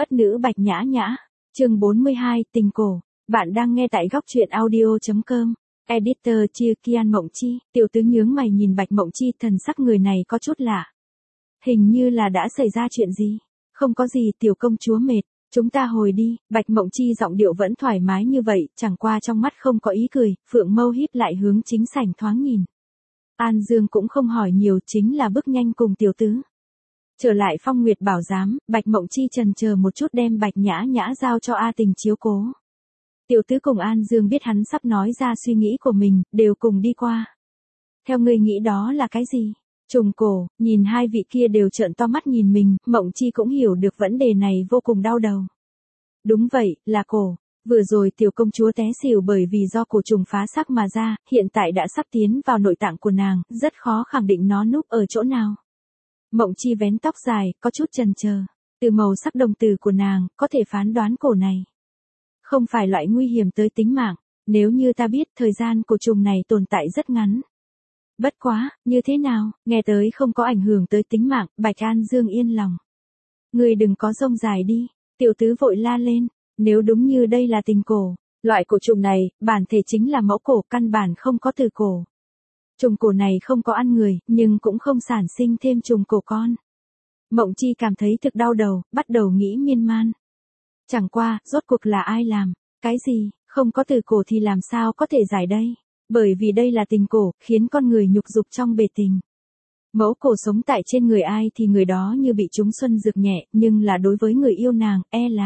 Ất nữ Bạch Nhã Nhã, chương 42, tình cổ. Bạn đang nghe tại góc truyện audio.com. Editor Chia Kian Mộng Chi, tiểu tứ nhướng mày nhìn Bạch Mộng Chi, thần sắc người này có chút lạ. Hình như là đã xảy ra chuyện gì. Không có gì, tiểu công chúa mệt, chúng ta hồi đi. Bạch Mộng Chi giọng điệu vẫn thoải mái như vậy, chẳng qua trong mắt không có ý cười, phượng mâu híp lại hướng chính sảnh thoáng nhìn. An Dương cũng không hỏi nhiều, chính là bước nhanh cùng tiểu tứ. Trở lại Phong Nguyệt Bảo Giám, Bạch Mộng Chi chần chờ một chút đem Bạch Nhã Nhã giao cho A Tình chiếu cố. Tiểu tứ cùng An Dương biết hắn sắp nói ra suy nghĩ của mình, đều cùng đi qua. Theo ngươi nghĩ đó là cái gì? Trùng cổ, nhìn hai vị kia đều trợn to mắt nhìn mình, Mộng Chi cũng hiểu được vấn đề này vô cùng đau đầu. Đúng vậy, là cổ. Vừa rồi tiểu công chúa té xỉu bởi vì do cổ trùng phá xác mà ra, hiện tại đã sắp tiến vào nội tạng của nàng, rất khó khẳng định nó núp ở chỗ nào. Mộng Chi vén tóc dài, có chút chần chờ. Từ màu sắc đồng tử của nàng, có thể phán đoán cổ này không phải loại nguy hiểm tới tính mạng. Nếu như ta biết thời gian cổ trùng này tồn tại rất ngắn. Bất quá, như thế nào, nghe tới không có ảnh hưởng tới tính mạng, Bạch An Dương yên lòng. Người đừng có rông dài đi, tiểu tứ vội la lên, nếu đúng như đây là tình cổ, loại cổ trùng này, bản thể chính là mẫu cổ, căn bản không có từ cổ. Trùng cổ này không có ăn người, nhưng cũng không sản sinh thêm trùng cổ con. Mộng Chi cảm thấy thực đau đầu, bắt đầu nghĩ miên man. Chẳng qua, rốt cuộc là ai làm, cái gì, không có từ cổ thì làm sao có thể giải đây. Bởi vì đây là tình cổ, khiến con người nhục dục trong bể tình. Mẫu cổ sống tại trên người ai thì người đó như bị trúng xuân dược nhẹ, nhưng là đối với người yêu nàng,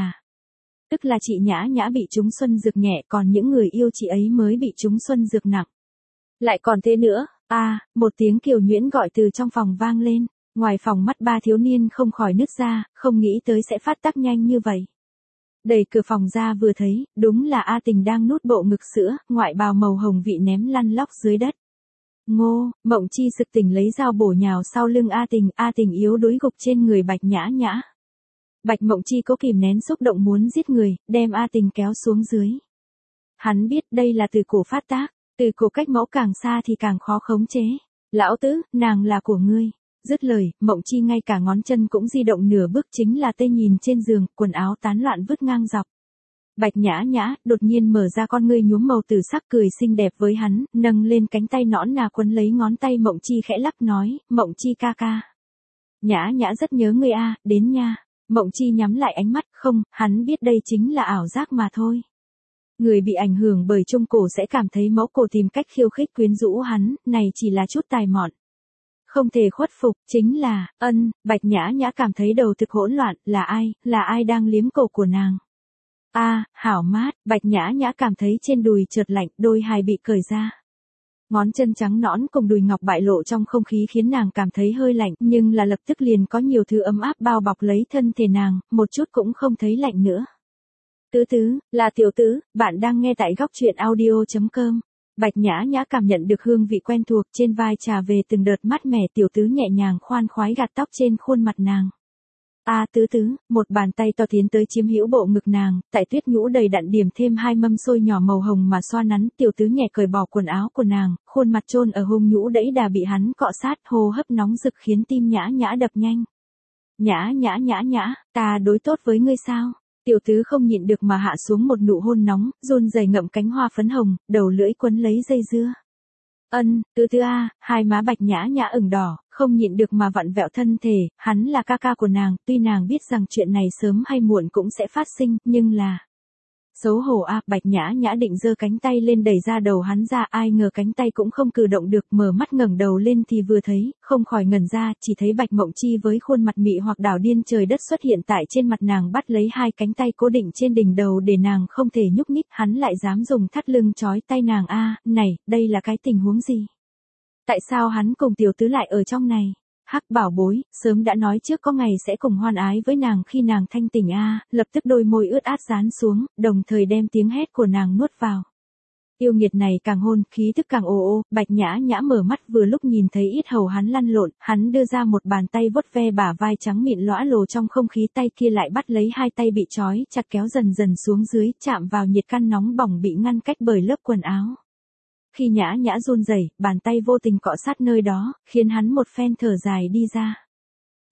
tức là chị Nhã Nhã bị trúng xuân dược nhẹ, còn những người yêu chị ấy mới bị trúng xuân dược nặng. Lại còn thế nữa, một tiếng kiều nhuyễn gọi từ trong phòng vang lên, ngoài phòng mắt ba thiếu niên không khỏi nứt ra, không nghĩ tới sẽ phát tác nhanh như vậy. Đẩy cửa phòng ra vừa thấy, đúng là A Tình đang nút bộ ngực sữa, ngoại bào màu hồng vị ném lăn lóc dưới đất. Ngô, Mộng Chi sực tỉnh lấy dao bổ nhào sau lưng A Tình yếu đuối gục trên người Bạch Nhã Nhã. Bạch Mộng Chi cố kìm nén xúc động muốn giết người, đem A Tình kéo xuống dưới. Hắn biết đây là từ cổ phát tác, từ cổ cách mẫu càng xa thì càng khó khống chế. Lão tứ, nàng là của ngươi. Dứt lời, Mộng Chi ngay cả ngón chân cũng di động nửa bước, chính là tê nhìn trên giường, quần áo tán loạn vứt ngang dọc. Bạch Nhã Nhã, đột nhiên mở ra con ngươi nhuốm màu tử sắc cười xinh đẹp với hắn, nâng lên cánh tay nõn nà quấn lấy ngón tay Mộng Chi khẽ lắc nói, Mộng Chi ca ca. Nhã Nhã rất nhớ ngươi đến nha. Mộng Chi nhắm lại ánh mắt, không, hắn biết đây chính là ảo giác mà thôi. Người bị ảnh hưởng bởi trung cổ sẽ cảm thấy mẫu cổ tìm cách khiêu khích quyến rũ hắn, này chỉ là chút tài mọn. Không thể khuất phục, chính là, Bạch Nhã Nhã cảm thấy đầu thực hỗn loạn, là ai đang liếm cổ của nàng. Hảo mát, Bạch Nhã Nhã cảm thấy trên đùi chợt lạnh, đôi hài bị cởi ra. Ngón chân trắng nõn cùng đùi ngọc bại lộ trong không khí khiến nàng cảm thấy hơi lạnh, nhưng là lập tức liền có nhiều thứ ấm áp bao bọc lấy thân thể nàng, một chút cũng không thấy lạnh nữa. Tứ, là tiểu tứ, bạn đang nghe tại góc truyện audio.com. Bạch Nhã Nhã cảm nhận được hương vị quen thuộc trên vai trà về từng đợt mát mẻ, tiểu tứ nhẹ nhàng khoan khoái gạt tóc trên khuôn mặt nàng. Tứ, một bàn tay to tiến tới chiếm hữu bộ ngực nàng, tại tuyết nhũ đầy đặn điểm thêm 2 mâm xôi nhỏ màu hồng mà xoa nắn, tiểu tứ nhẹ cởi bỏ quần áo của nàng, khuôn mặt chôn ở hông nhũ đẫy đà bị hắn cọ sát, hô hấp nóng rực khiến tim Nhã Nhã đập nhanh. Nhã, ta đối tốt với ngươi sao? Tiểu tứ không nhịn được mà hạ xuống một nụ hôn nóng, run rẩy ngậm cánh hoa phấn hồng, đầu lưỡi quấn lấy dây dưa. Tứ hai má Bạch Nhã Nhã ửng đỏ, không nhịn được mà vặn vẹo thân thể, hắn là ca ca của nàng, tuy nàng biết rằng chuyện này sớm hay muộn cũng sẽ phát sinh, nhưng là... Xấu hổ Bạch Nhã Nhã định giơ cánh tay lên đẩy ra đầu hắn ra, ai ngờ cánh tay cũng không cử động được, mở mắt ngẩng đầu lên thì vừa thấy, không khỏi ngẩn ra, chỉ thấy Bạch Mộng Chi với khuôn mặt mị hoặc đảo điên trời đất xuất hiện tại trên mặt nàng, bắt lấy hai cánh tay cố định trên đỉnh đầu để nàng không thể nhúc nhích, hắn lại dám dùng thắt lưng trói tay nàng này, đây là cái tình huống gì? Tại sao hắn cùng tiểu tứ lại ở trong này? Hắc bảo bối, sớm đã nói trước có ngày sẽ cùng hoan ái với nàng khi nàng thanh tỉnh lập tức đôi môi ướt át dán xuống, đồng thời đem tiếng hét của nàng nuốt vào. Yêu nghiệt này càng hôn, khí thức càng ồ, Bạch Nhã Nhã mở mắt vừa lúc nhìn thấy yết hầu hắn lăn lộn, hắn đưa ra một bàn tay vuốt ve bả vai trắng mịn lõa lồ trong không khí, tay kia lại bắt lấy hai tay bị trói chặt kéo dần dần xuống dưới, chạm vào nhiệt căn nóng bỏng bị ngăn cách bởi lớp quần áo. Khi Nhã Nhã run rẩy, bàn tay vô tình cọ sát nơi đó, khiến hắn một phen thở dài đi ra.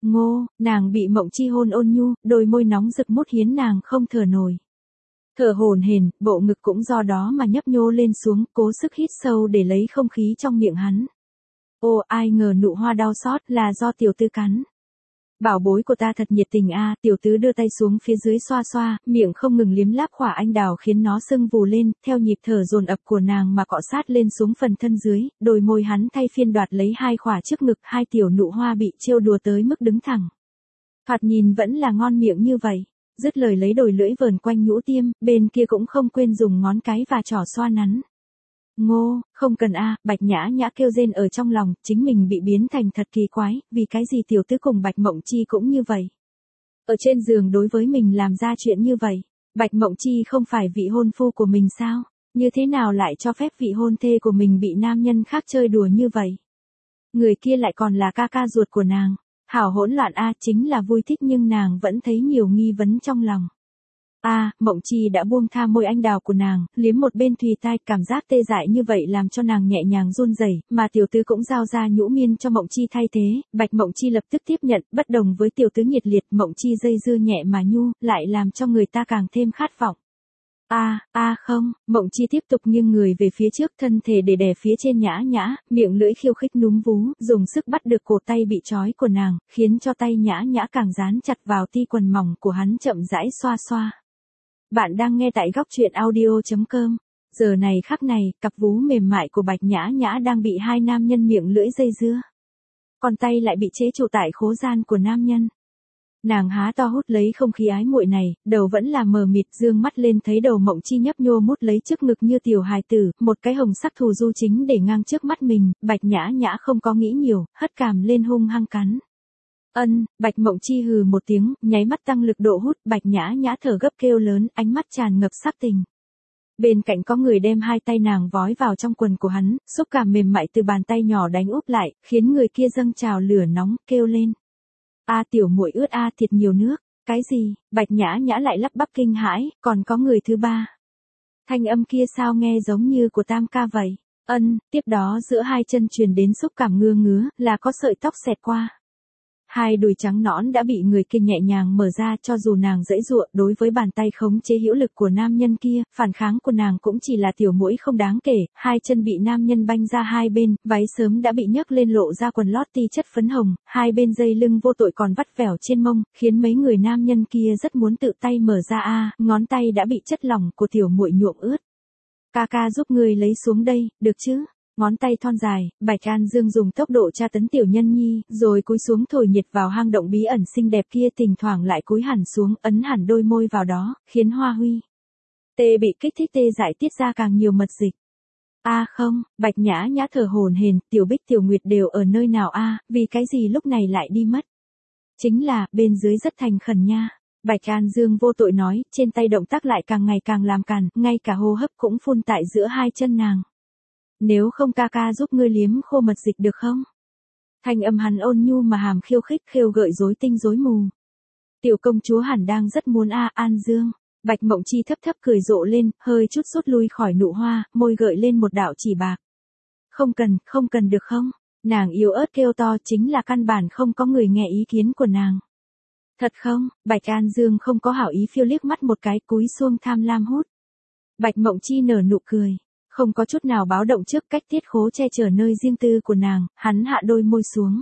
Ngô, nàng bị Mộng Chi hôn ôn nhu, đôi môi nóng rực mút hiến nàng không thở nổi. Thở hổn hển, bộ ngực cũng do đó mà nhấp nhô lên xuống, cố sức hít sâu để lấy không khí trong miệng hắn. Ô, ai ngờ nụ hoa đau xót là do tiểu tứ cắn. Bảo bối của ta thật nhiệt tình a, tiểu tứ đưa tay xuống phía dưới xoa xoa, miệng không ngừng liếm láp khỏa anh đào khiến nó sưng vù lên, theo nhịp thở dồn ập của nàng mà cọ sát lên xuống phần thân dưới, đôi môi hắn thay phiên đoạt lấy hai khỏa trước ngực, hai tiểu nụ hoa bị trêu đùa tới mức đứng thẳng. Thoạt nhìn vẫn là ngon miệng như vậy. Dứt lời lấy đồi lưỡi vờn quanh nhũ tiêm, bên kia cũng không quên dùng ngón cái và trỏ xoa nắn. Ngô, không cần a, Bạch Nhã Nhã kêu rên ở trong lòng, chính mình bị biến thành thật kỳ quái, vì cái gì tiểu tứ cùng Bạch Mộng Chi cũng như vậy. Ở trên giường đối với mình làm ra chuyện như vậy, Bạch Mộng Chi không phải vị hôn phu của mình sao, như thế nào lại cho phép vị hôn thê của mình bị nam nhân khác chơi đùa như vậy. Người kia lại còn là ca ca ruột của nàng. Hảo hỗn loạn a, chính là vui thích nhưng nàng vẫn thấy nhiều nghi vấn trong lòng. Mộng Chi đã buông tha môi anh đào của nàng, liếm một bên thùy tai, cảm giác tê dại như vậy làm cho nàng nhẹ nhàng run rẩy, mà tiểu tứ cũng giao ra nhũ miên cho Mộng Chi thay thế, Bạch Mộng Chi lập tức tiếp nhận, bất đồng với tiểu tứ nhiệt liệt, Mộng Chi dây dưa nhẹ mà nhu, lại làm cho người ta càng thêm khát vọng. Không, Mộng Chi tiếp tục nghiêng người về phía trước, thân thể để đè phía trên Nhã Nhã, miệng lưỡi khiêu khích núm vú, dùng sức bắt được cổ tay bị trói của nàng, khiến cho tay Nhã Nhã càng dán chặt vào ti quần mỏng của hắn, chậm rãi xoa xoa. Bạn đang nghe tại góc truyện audio.com. Giờ này khắc này, cặp vú mềm mại của Bạch Nhã Nhã đang bị hai nam nhân miệng lưỡi dây dưa. Còn tay lại bị chế trụ tại khố gian của nam nhân. Nàng há to hút lấy không khí ái muội này, đầu vẫn là mờ mịt, dương mắt lên thấy đầu Mộng Chi nhấp nhô mút lấy trước ngực như tiểu hài tử, một cái hồng sắc thù du chính để ngang trước mắt mình, Bạch Nhã Nhã không có nghĩ nhiều, hất cằm lên hung hăng cắn. Bạch Mộng Chi hừ một tiếng, nháy mắt tăng lực độ hút, Bạch Nhã Nhã thở gấp kêu lớn, ánh mắt tràn ngập sắc tình. Bên cạnh có người đem hai tay nàng vói vào trong quần của hắn, xúc cảm mềm mại từ bàn tay nhỏ đánh úp lại, khiến người kia dâng trào lửa nóng, kêu lên. Tiểu muội ướt thiệt nhiều nước, cái gì, Bạch Nhã Nhã lại lắp bắp kinh hãi, còn có người thứ ba. Thanh âm kia sao nghe giống như của Tam ca vậy, tiếp đó giữa hai chân truyền đến xúc cảm ngứa ngứa, là có sợi tóc xẹt qua. Hai đùi trắng nõn đã bị người kia nhẹ nhàng mở ra, cho dù nàng giãy giụa đối với bàn tay khống chế hữu lực của nam nhân kia, phản kháng của nàng cũng chỉ là tiểu muỗi không đáng kể, hai chân bị nam nhân banh ra hai bên, váy sớm đã bị nhấc lên lộ ra quần lót ti chất phấn hồng, hai bên dây lưng vô tội còn vắt vẻo trên mông, khiến mấy người nam nhân kia rất muốn tự tay mở ra ngón tay đã bị chất lỏng của tiểu muội nhuộm ướt. Ca giúp người lấy xuống đây, được chứ? Ngón tay thon dài, Bạch An Dương dùng tốc độ tra tấn tiểu nhân nhi, rồi cúi xuống thổi nhiệt vào hang động bí ẩn xinh đẹp kia, thỉnh thoảng lại cúi hẳn xuống, ấn hẳn đôi môi vào đó, khiến Hoa Huy tê bị kích thích tê dại tiết ra càng nhiều mật dịch. Không, Bạch Nhã Nhã thở hổn hển, Tiểu Bích Tiểu Nguyệt đều ở nơi nào vì cái gì lúc này lại đi mất? Chính là, bên dưới rất thành khẩn nha. Bạch An Dương vô tội nói, trên tay động tác lại càng ngày càng làm càn, ngay cả hô hấp cũng phun tại giữa hai chân nàng. Nếu không ca giúp ngươi liếm khô mật dịch được không? Thanh âm hắn ôn nhu mà hàm khiêu khích, khêu gợi rối tinh rối mù. Tiểu công chúa hẳn đang rất muốn An Dương. Bạch Mộng Chi thấp thấp cười rộ lên, hơi chút rút lui khỏi nụ hoa, môi gợi lên một đạo chỉ bạc. Không cần được không? Nàng yếu ớt kêu to, chính là căn bản không có người nghe ý kiến của nàng. Thật không? Bạch An Dương không có hảo ý phiêu liếc mắt một cái, cúi xuống tham lam hút. Bạch Mộng Chi nở nụ cười. Không có chút nào báo động trước cách tiết khố che chở nơi riêng tư của nàng, hắn hạ đôi môi xuống.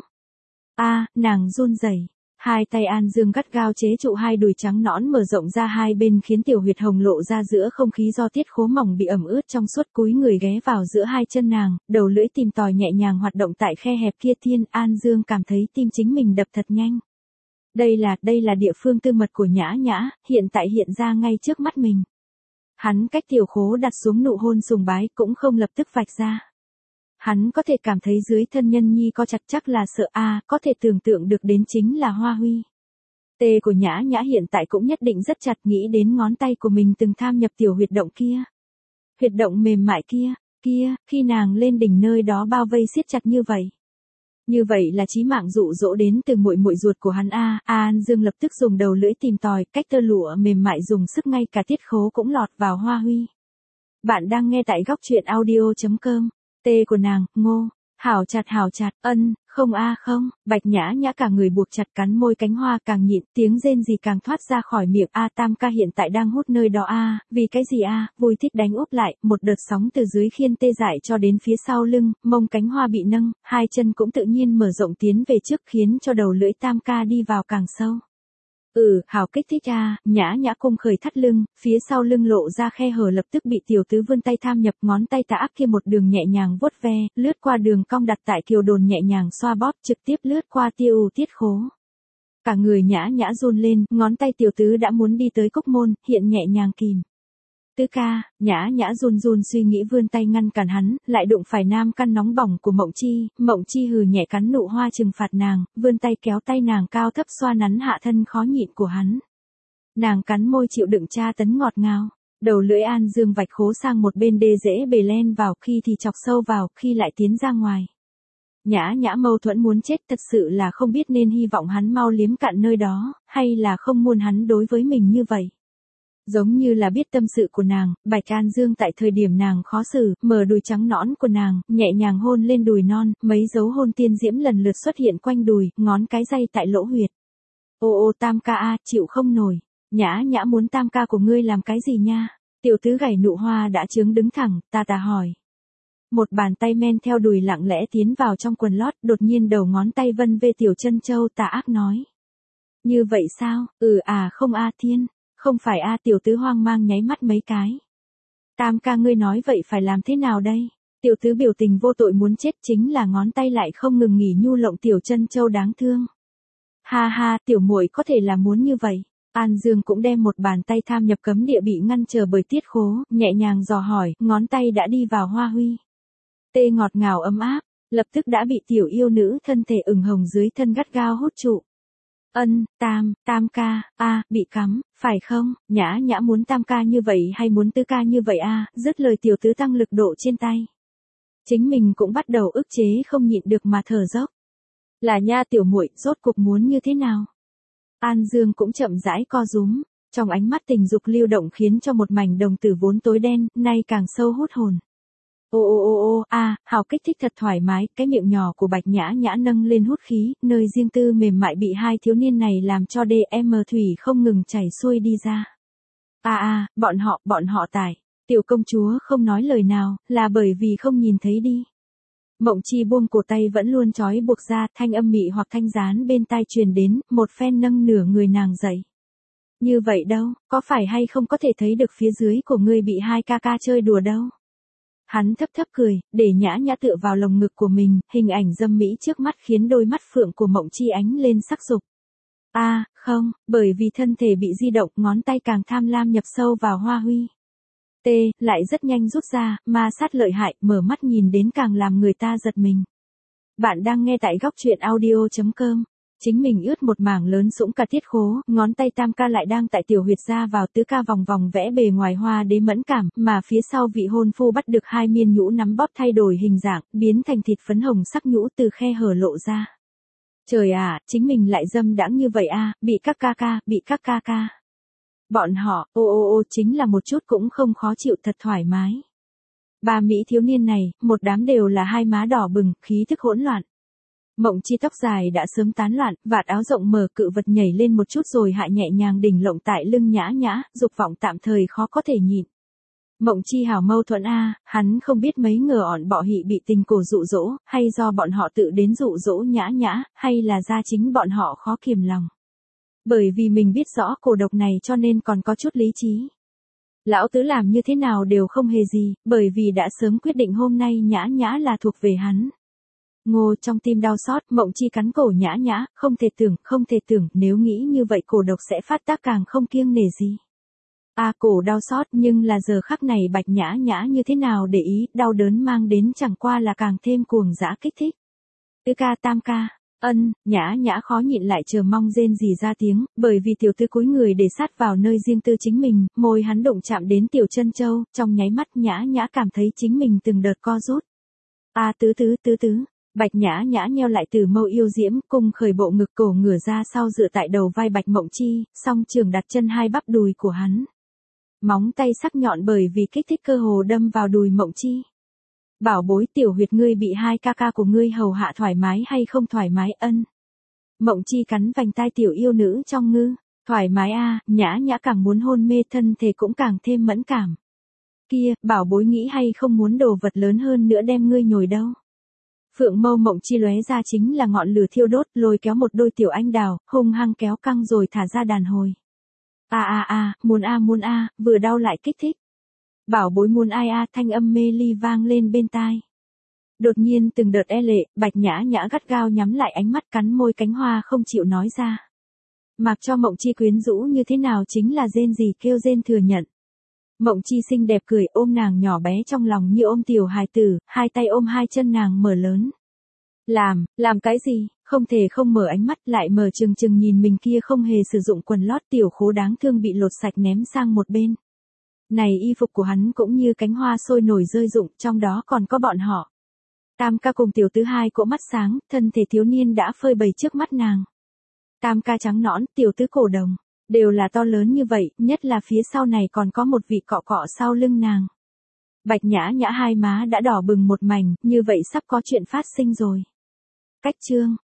Nàng run rẩy. Hai tay An Dương gắt gao chế trụ hai đùi trắng nõn mở rộng ra hai bên, khiến tiểu huyệt hồng lộ ra giữa không khí do tiết khố mỏng bị ẩm ướt trong suốt, cúi người ghé vào giữa hai chân nàng, đầu lưỡi tìm tòi nhẹ nhàng hoạt động tại khe hẹp kia. An Dương cảm thấy tim chính mình đập thật nhanh. Đây là địa phương tư mật của Nhã Nhã, hiện tại hiện ra ngay trước mắt mình. Hắn cách tiểu khố đặt xuống nụ hôn sùng bái, cũng không lập tức vạch ra. Hắn có thể cảm thấy dưới thân nhân nhi co chặt, chắc là sợ có thể tưởng tượng được đến chính là Hoa Huy. Tê của Nhã Nhã hiện tại cũng nhất định rất chặt, nghĩ đến ngón tay của mình từng tham nhập tiểu huyệt động kia. Huyệt động mềm mại kia, khi nàng lên đỉnh nơi đó bao vây siết chặt như vậy. Như vậy là chí mạng dụ dỗ đến từ muội muội ruột của hắn An Dương lập tức dùng đầu lưỡi tìm tòi, cách tơ lụa mềm mại dùng sức, ngay cả tiết khố cũng lọt vào Hoa Huy. Bạn đang nghe tại góc truyện audio.com. Tê của nàng, Ngô. Hảo chặt, không không, Bạch Nhã Nhã cả người buộc chặt cắn môi cánh hoa càng nhịn, tiếng rên gì càng thoát ra khỏi miệng, Tam ca hiện tại đang hút nơi đó vì cái gì vui thích đánh úp lại, một đợt sóng từ dưới khiên tê dại cho đến phía sau lưng, mông cánh hoa bị nâng, hai chân cũng tự nhiên mở rộng tiến về trước khiến cho đầu lưỡi Tam ca đi vào càng sâu. Hảo kích thích Nhã Nhã cung khởi thắt lưng, phía sau lưng lộ ra khe hở lập tức bị tiểu tứ vươn tay tham nhập, ngón tay tà ác kia một đường nhẹ nhàng vuốt ve, lướt qua đường cong đặt tại kiều đồn nhẹ nhàng xoa bóp, trực tiếp lướt qua tiêu tiết khố. Cả người Nhã Nhã run lên, ngón tay tiểu tứ đã muốn đi tới cúc môn, hiện nhẹ nhàng kìm. Tứ ca, Nhã Nhã run suy nghĩ vươn tay ngăn cản hắn, lại đụng phải nam căn nóng bỏng của Mộng Chi hừ nhẹ cắn nụ hoa trừng phạt nàng, vươn tay kéo tay nàng cao thấp xoa nắn hạ thân khó nhịn của hắn. Nàng cắn môi chịu đựng tra tấn ngọt ngào, đầu lưỡi An Dương vạch khố sang một bên đê dễ bề len vào, khi thì chọc sâu vào, khi lại tiến ra ngoài. Nhã Nhã mâu thuẫn muốn chết, thật sự là không biết nên hy vọng hắn mau liếm cạn nơi đó, hay là không muốn hắn đối với mình như vậy. Giống như là biết tâm sự của nàng, Bạch An Dương tại thời điểm nàng khó xử, mở đùi trắng nõn của nàng, nhẹ nhàng hôn lên đùi non, mấy dấu hôn tiên diễm lần lượt xuất hiện quanh đùi, ngón cái day tại lỗ huyệt. Ô Tam ca chịu không nổi. Nhã Nhã muốn Tam ca của ngươi làm cái gì nha? Tiểu tứ gảy nụ hoa đã trướng đứng thẳng, ta hỏi. Một bàn tay men theo đùi lặng lẽ tiến vào trong quần lót, đột nhiên đầu ngón tay vân về tiểu chân châu, tà ác nói. Như vậy sao? Không Thiên. Không phải tiểu tứ hoang mang nháy mắt mấy cái. Tam ca ngươi nói vậy phải làm thế nào đây? Tiểu tứ biểu tình vô tội muốn chết, chính là ngón tay lại không ngừng nghỉ nhu lộng tiểu chân châu đáng thương. Ha, tiểu muội có thể là muốn như vậy. An Dương cũng đem một bàn tay tham nhập cấm địa bị ngăn trở bởi tiết khố, nhẹ nhàng dò hỏi, ngón tay đã đi vào hoa huy. Tê ngọt ngào ấm áp, lập tức đã bị tiểu yêu nữ thân thể ửng hồng dưới thân gắt gao hút trụ. Tam ca, bị cắm, phải không? Nhã Nhã muốn Tam ca như vậy hay muốn Tứ ca như vậy dứt lời tiểu tứ tăng lực độ trên tay. Chính mình cũng bắt đầu ức chế không nhịn được mà thở dốc. Là nha tiểu muội, rốt cục muốn như thế nào? An Dương cũng chậm rãi co rúm, trong ánh mắt tình dục lưu động khiến cho một mảnh đồng tử vốn tối đen, nay càng sâu hút hồn. Hào kích thích thật thoải mái, cái miệng nhỏ của Bạch Nhã Nhã nâng lên hút khí, nơi riêng tư mềm mại bị hai thiếu niên này làm cho DM thủy không ngừng chảy xuôi đi ra. Bọn họ tải, tiểu công chúa không nói lời nào, là bởi vì không nhìn thấy đi. Mộng Chi buông cổ tay vẫn luôn trói buộc ra, thanh âm mị hoặc thanh gián bên tai truyền đến, một phen nâng nửa người nàng dậy. Như vậy đâu, có phải hay không có thể thấy được phía dưới của ngươi bị hai ca ca chơi đùa đâu. Hắn thấp cười, để Nhã Nhã tựa vào lồng ngực của mình, hình ảnh dâm mỹ trước mắt khiến đôi mắt phượng của Mộng Chi ánh lên sắc dục. Không, bởi vì thân thể bị di động, ngón tay càng tham lam nhập sâu vào hoa huy. Lại rất nhanh rút ra, ma sát lợi hại, mở mắt nhìn đến càng làm người ta giật mình. Bạn đang nghe tại góc truyện audio.com. Chính mình ướt một mảng lớn sũng cả tiết khố, ngón tay Tam ca lại đang tại tiểu huyệt ra vào, Tứ ca vòng vòng vẽ bề ngoài hoa đế mẫn cảm, mà phía sau vị hôn phu bắt được hai miên nhũ nắm bóp thay đổi hình dạng, biến thành thịt phấn hồng sắc nhũ từ khe hở lộ ra. Trời chính mình lại dâm đãng như vậy bị các ca ca. Bọn họ, chính là một chút cũng không khó chịu, thật thoải mái. Ba mỹ thiếu niên này, một đám đều là hai má đỏ bừng, khí thức hỗn loạn. Mộng Chi tóc dài đã sớm tán loạn, vạt áo rộng mở, cự vật nhảy lên một chút rồi hạ nhẹ nhàng đỉnh lộng tại lưng Nhã Nhã, dục vọng tạm thời khó có thể nhịn. Mộng Chi hảo mâu thuẫn hắn không biết mấy ngờ ỏn bọ hị bị tình cổ dụ dỗ, hay do bọn họ tự đến dụ dỗ Nhã Nhã, hay là ra chính bọn họ khó kiềm lòng. Bởi vì mình biết rõ cổ độc này cho nên còn có chút lý trí. Lão tứ làm như thế nào đều không hề gì, bởi vì đã sớm quyết định hôm nay Nhã Nhã là thuộc về hắn. Ngô trong tim đau xót, Mộng Chi cắn cổ Nhã Nhã, không thể tưởng, nếu nghĩ như vậy cổ độc sẽ phát tác càng không kiêng nể gì. Cổ đau xót, nhưng là giờ khắc này Bạch Nhã Nhã như thế nào để ý, đau đớn mang đến chẳng qua là càng thêm cuồng dã kích thích. Tứ ca Tam ca, Nhã Nhã khó nhịn lại chờ mong rên rỉ ra tiếng, bởi vì tiểu tứ cúi người để sát vào nơi riêng tư chính mình, môi hắn đụng chạm đến tiểu chân châu, trong nháy mắt Nhã Nhã cảm thấy chính mình từng đợt co rút. Tứ. Bạch Nhã Nhã nheo lại từ mâu yêu diễm, cùng khởi bộ ngực, cổ ngửa ra sau dựa tại đầu vai Bạch Mộng Chi, song trường đặt chân hai bắp đùi của hắn. Móng tay sắc nhọn bởi vì kích thích cơ hồ đâm vào đùi Mộng Chi. Bảo bối tiểu huyệt ngươi bị hai ca ca của ngươi hầu hạ thoải mái hay không thoải mái ân. Mộng Chi cắn vành tai tiểu yêu nữ trong ngư. Thoải mái a, Nhã Nhã càng muốn hôn mê thân thể cũng càng thêm mẫn cảm. Kia, bảo bối nghĩ hay không muốn đồ vật lớn hơn nữa đem ngươi nhồi đâu. Phượng mâu Mộng Chi lóe ra chính là ngọn lửa thiêu đốt, lôi kéo một đôi tiểu anh đào, hung hăng kéo căng rồi thả ra đàn hồi. Muốn vừa đau lại kích thích. Bảo bối muốn ai thanh âm mê ly vang lên bên tai. Đột nhiên từng đợt e lệ, Bạch Nhã Nhã gắt gao nhắm lại ánh mắt cắn môi cánh hoa không chịu nói ra. Mặc cho Mộng Chi quyến rũ như thế nào chính là rên gì kêu rên thừa nhận. Mộng Chi xinh đẹp cười ôm nàng nhỏ bé trong lòng như ôm tiểu hài tử, hai tay ôm hai chân nàng mở lớn. Làm cái gì, không thể không mở ánh mắt lại mở trừng trừng nhìn mình kia không hề sử dụng quần lót tiểu khố đáng thương bị lột sạch ném sang một bên. Này y phục của hắn cũng như cánh hoa sôi nổi rơi rụng, trong đó còn có bọn họ. Tam ca cùng tiểu tứ hai cỗ mắt sáng, thân thể thiếu niên đã phơi bày trước mắt nàng. Tam ca trắng nõn, tiểu tứ cổ đồng, đều là to lớn như vậy, nhất là phía sau này còn có một vị cọ cọ sau lưng nàng. Bạch Nhã Nhã hai má đã đỏ bừng một mảnh, như vậy sắp có chuyện phát sinh rồi. Cách chương